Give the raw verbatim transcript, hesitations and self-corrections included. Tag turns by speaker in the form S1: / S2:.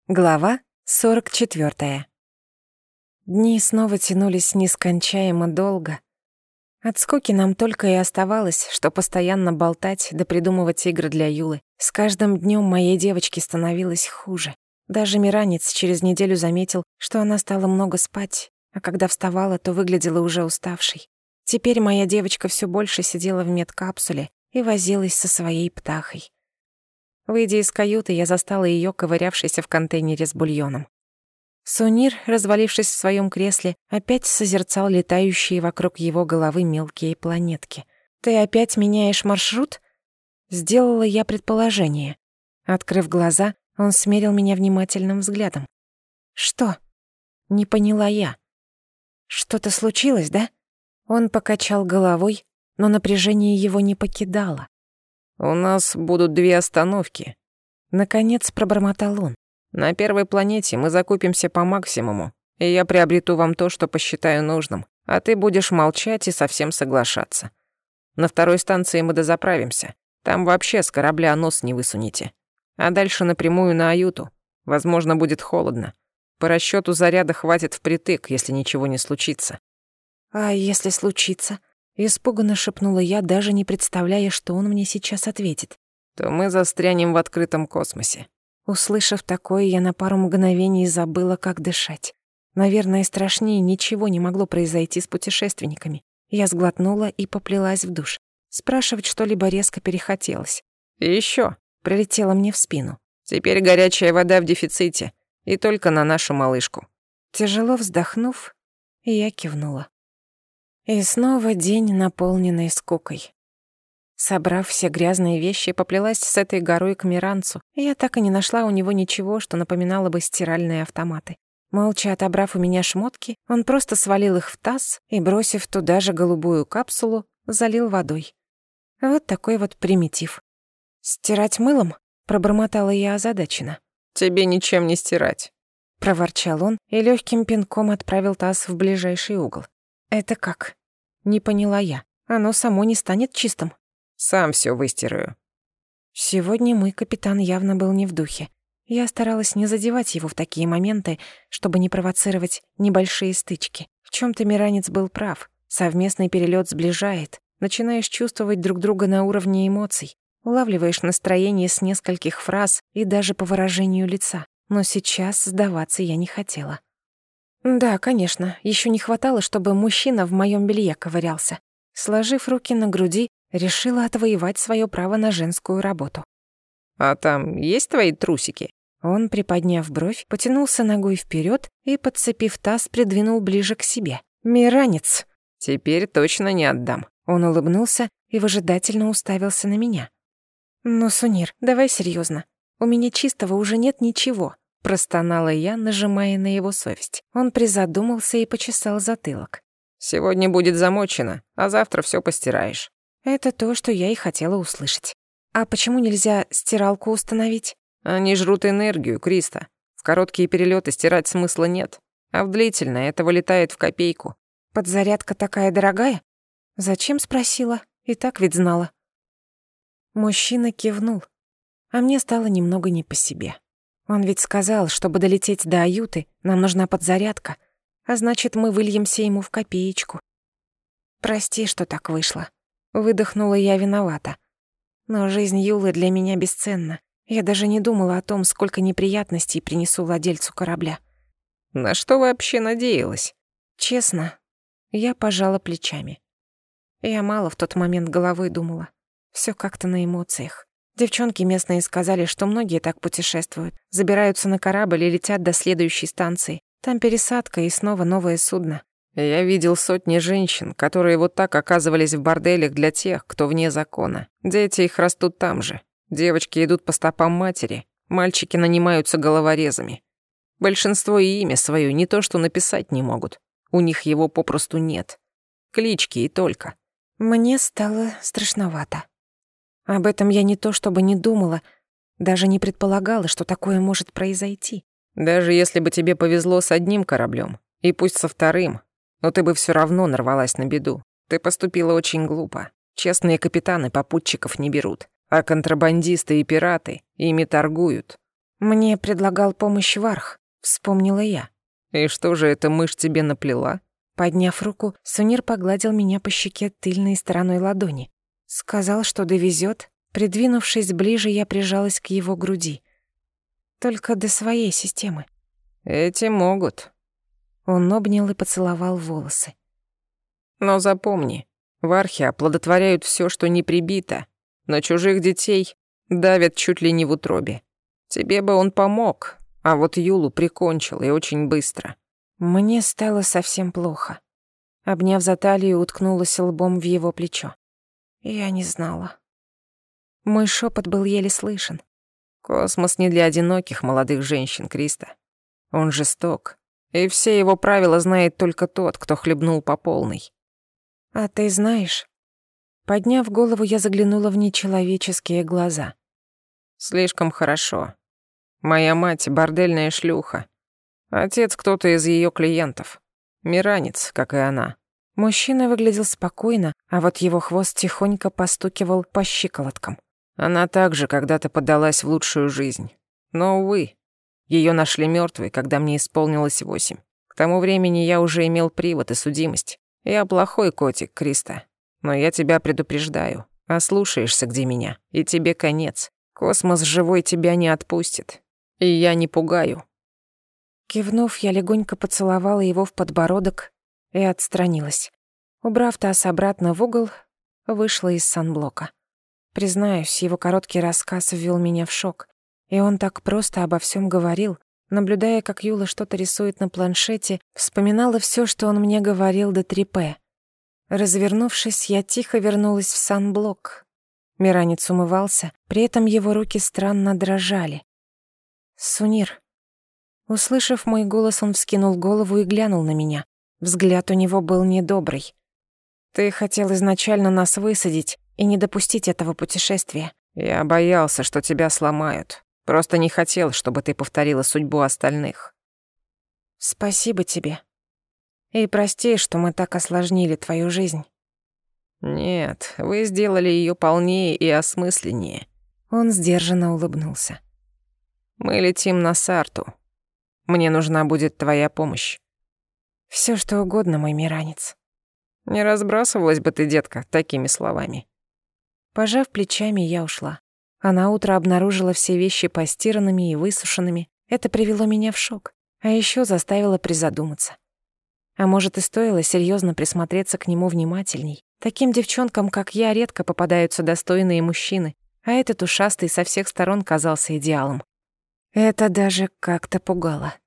S1: Глава сорок четвёртая. Дни снова тянулись нескончаемо долго. От скуки нам только и оставалось, что постоянно болтать да придумывать игры для Юлы. С каждым днём моей девочке становилось хуже. Даже Миранец через неделю заметил, что она стала много спать, а когда вставала, то выглядела уже уставшей. Теперь моя девочка всё больше сидела в медкапсуле и возилась со своей птахой. Выйдя из каюты, я застала её ковырявшейся в контейнере с бульоном. Сунир, развалившись в своём кресле, опять созерцал летающие вокруг его головы мелкие планетки. «Ты опять меняешь маршрут?» Сделала я предположение. Открыв глаза, он смерил меня внимательным взглядом. «Что?» Не поняла я. «Что-то случилось, да?» Он покачал головой, но напряжение его не покидало.
S2: «У нас будут две остановки», —
S1: наконец пробормотал он.
S2: «На первой планете мы закупимся по максимуму, и я приобрету вам то, что посчитаю нужным, а ты будешь молчать и совсем соглашаться. На второй станции мы дозаправимся, там вообще с корабля нос не высунете. А дальше напрямую на Аюту. Возможно, будет холодно. По расчёту заряда хватит впритык, если ничего не случится».
S1: «А если случится?» Испуганно шепнула я, даже не представляя, что он мне сейчас ответит.
S2: «То мы застрянем в открытом космосе».
S1: Услышав такое, я на пару мгновений забыла, как дышать. Наверное, страшнее ничего не могло произойти с путешественниками. Я сглотнула и поплелась в душ. Спрашивать что-либо резко перехотелось.
S2: «И ещё»,
S1: — прилетело мне в спину.
S2: «теперь горячая вода в дефиците, и только на нашу малышку».
S1: Тяжело вздохнув, я кивнула. И снова день, наполненный скукой. Собрав все грязные вещи, поплелась с этой горой к Миранцу, и я так и не нашла у него ничего, что напоминало бы стиральные автоматы. Молча отобрав у меня шмотки, он просто свалил их в таз и, бросив туда же голубую капсулу, залил водой. Вот такой вот примитив. «Стирать мылом?» — пробормотала я озадаченно.
S2: «Тебе ничем не стирать»,
S1: — проворчал он и лёгким пинком отправил таз в ближайший угол. «Это как?» Не поняла я. «Оно само не станет чистым».
S2: «Сам всё выстираю».
S1: Сегодня мой капитан явно был не в духе. Я старалась не задевать его в такие моменты, чтобы не провоцировать небольшие стычки. В чём-то Миранец был прав. Совместный перелёт сближает. Начинаешь чувствовать друг друга на уровне эмоций. Улавливаешь настроение с нескольких фраз и даже по выражению лица. Но сейчас сдаваться я не хотела. Да, конечно, ещё не хватало, чтобы мужчина в моём белье ковырялся. Сложив руки на груди, решила отвоевать своё право на женскую работу.
S2: «А там есть твои трусики?»
S1: Он, приподняв бровь, потянулся ногой вперёд и, подцепив таз, придвинул ближе к себе. «Миранец!»
S2: «Теперь точно не отдам».
S1: Он улыбнулся и выжидательно уставился на меня. «Ну, Сунир, давай серьёзно. У меня чистого уже нет ничего», — простонала я, нажимая на его совесть. Он призадумался и почесал затылок.
S2: «Сегодня будет замочено, а завтра всё постираешь».
S1: Это то, что я и хотела услышать. А почему нельзя стиралку установить?
S2: Они жрут энергию, Криста. В короткие перелёты стирать смысла нет, а в длительные это вылетает в копейку.
S1: Подзарядка такая дорогая? Зачем спросила? И так ведь знала. Мужчина кивнул, а мне стало немного не по себе. Он ведь сказал, чтобы долететь до Аюты, нам нужна подзарядка, а значит, мы выльемся ему в копеечку. Прости, что так вышло. Выдохнула я виновата. Но жизнь Юлы для меня бесценна. Я даже не думала о том, сколько неприятностей принесу владельцу корабля.
S2: На что вообще надеялась?
S1: Честно, я пожала плечами. Я мало в тот момент головой думала. Всё как-то на эмоциях. Девчонки местные сказали, что многие так путешествуют. Забираются на корабль и летят до следующей станции. Там пересадка и снова новое судно.
S2: Я видел сотни женщин, которые вот так оказывались в борделях для тех, кто вне закона. Дети их растут там же. Девочки идут по стопам матери, мальчики нанимаются головорезами. Большинство и имя своё не то что написать не могут. У них его попросту нет. Клички и только.
S1: Мне стало страшновато. Об этом я не то чтобы не думала, даже не предполагала, что такое может произойти.
S2: Даже если бы тебе повезло с одним кораблём, и пусть со вторым, но ты бы всё равно нарвалась на беду. Ты поступила очень глупо. Честные капитаны попутчиков не берут, а контрабандисты и пираты ими торгуют.
S1: Мне предлагал помощь Варх, вспомнила я.
S2: И что же эта мышь тебе наплела?
S1: Подняв руку, Сунир погладил меня по щеке тыльной стороной ладони. Сказал, что довезет. Придвинувшись ближе, я прижалась к его груди. Только до своей системы.
S2: Эти могут.
S1: Он обнял и поцеловал волосы.
S2: Но запомни, вархи оплодотворяют все, что не прибито, но чужих детей давят чуть ли не в утробе. Тебе бы он помог, а вот Юлу прикончил, и очень быстро.
S1: Мне стало совсем плохо. Обняв за талию, уткнулась лбом в его плечо. Я не знала. Мой шепот был еле слышен.
S2: Космос не для одиноких молодых женщин, Криста. Он жесток, и все его правила знает только тот, кто хлебнул по полной.
S1: А ты знаешь? Подняв голову, я заглянула в нечеловеческие глаза.
S2: Слишком хорошо. Моя мать — бордельная шлюха. Отец — кто-то из ее клиентов. Миранец, как и она.
S1: Мужчина выглядел спокойно, а вот его хвост тихонько постукивал по щиколоткам.
S2: Она также когда-то поддалась в лучшую жизнь. Но, увы, ее нашли мертвой, когда мне исполнилось восемь. К тому времени я уже имел привод и судимость. Я плохой котик, Криста. Но я тебя предупреждаю. Ослушаешься, где меня, и тебе конец. Космос живой тебя не отпустит. И я не пугаю.
S1: Кивнув, я легонько поцеловала его в подбородок и отстранилась. Убрав таз обратно в угол, вышла из санблока. Признаюсь, его короткий рассказ ввел меня в шок, и он так просто обо всем говорил. Наблюдая, как Юла что-то рисует на планшете, вспоминала все, что он мне говорил до три пэ. Развернувшись, я тихо вернулась в санблок. Миранец умывался, при этом его руки странно дрожали. «Сунир». Услышав мой голос, он вскинул голову и глянул на меня. Взгляд у него был недобрый. «Ты хотел изначально нас высадить и не допустить этого путешествия».
S2: Я боялся, что тебя сломают. Просто не хотел, чтобы ты повторила судьбу остальных.
S1: «Спасибо тебе. И прости, что мы так осложнили твою жизнь».
S2: Нет, вы сделали ее полнее и осмысленнее.
S1: Он сдержанно улыбнулся.
S2: Мы летим на Сарту. Мне нужна будет твоя помощь.
S1: Все что угодно, мой миранец.
S2: Не разбрасывалась бы ты, детка, такими словами.
S1: Пожав плечами, я ушла. А на утро обнаружила все вещи постиранными и высушенными. Это привело меня в шок, а еще заставило призадуматься. А может, и стоило серьезно присмотреться к нему внимательней. Таким девчонкам, как я, редко попадаются достойные мужчины, а этот ушастый со всех сторон казался идеалом. Это даже как-то пугало.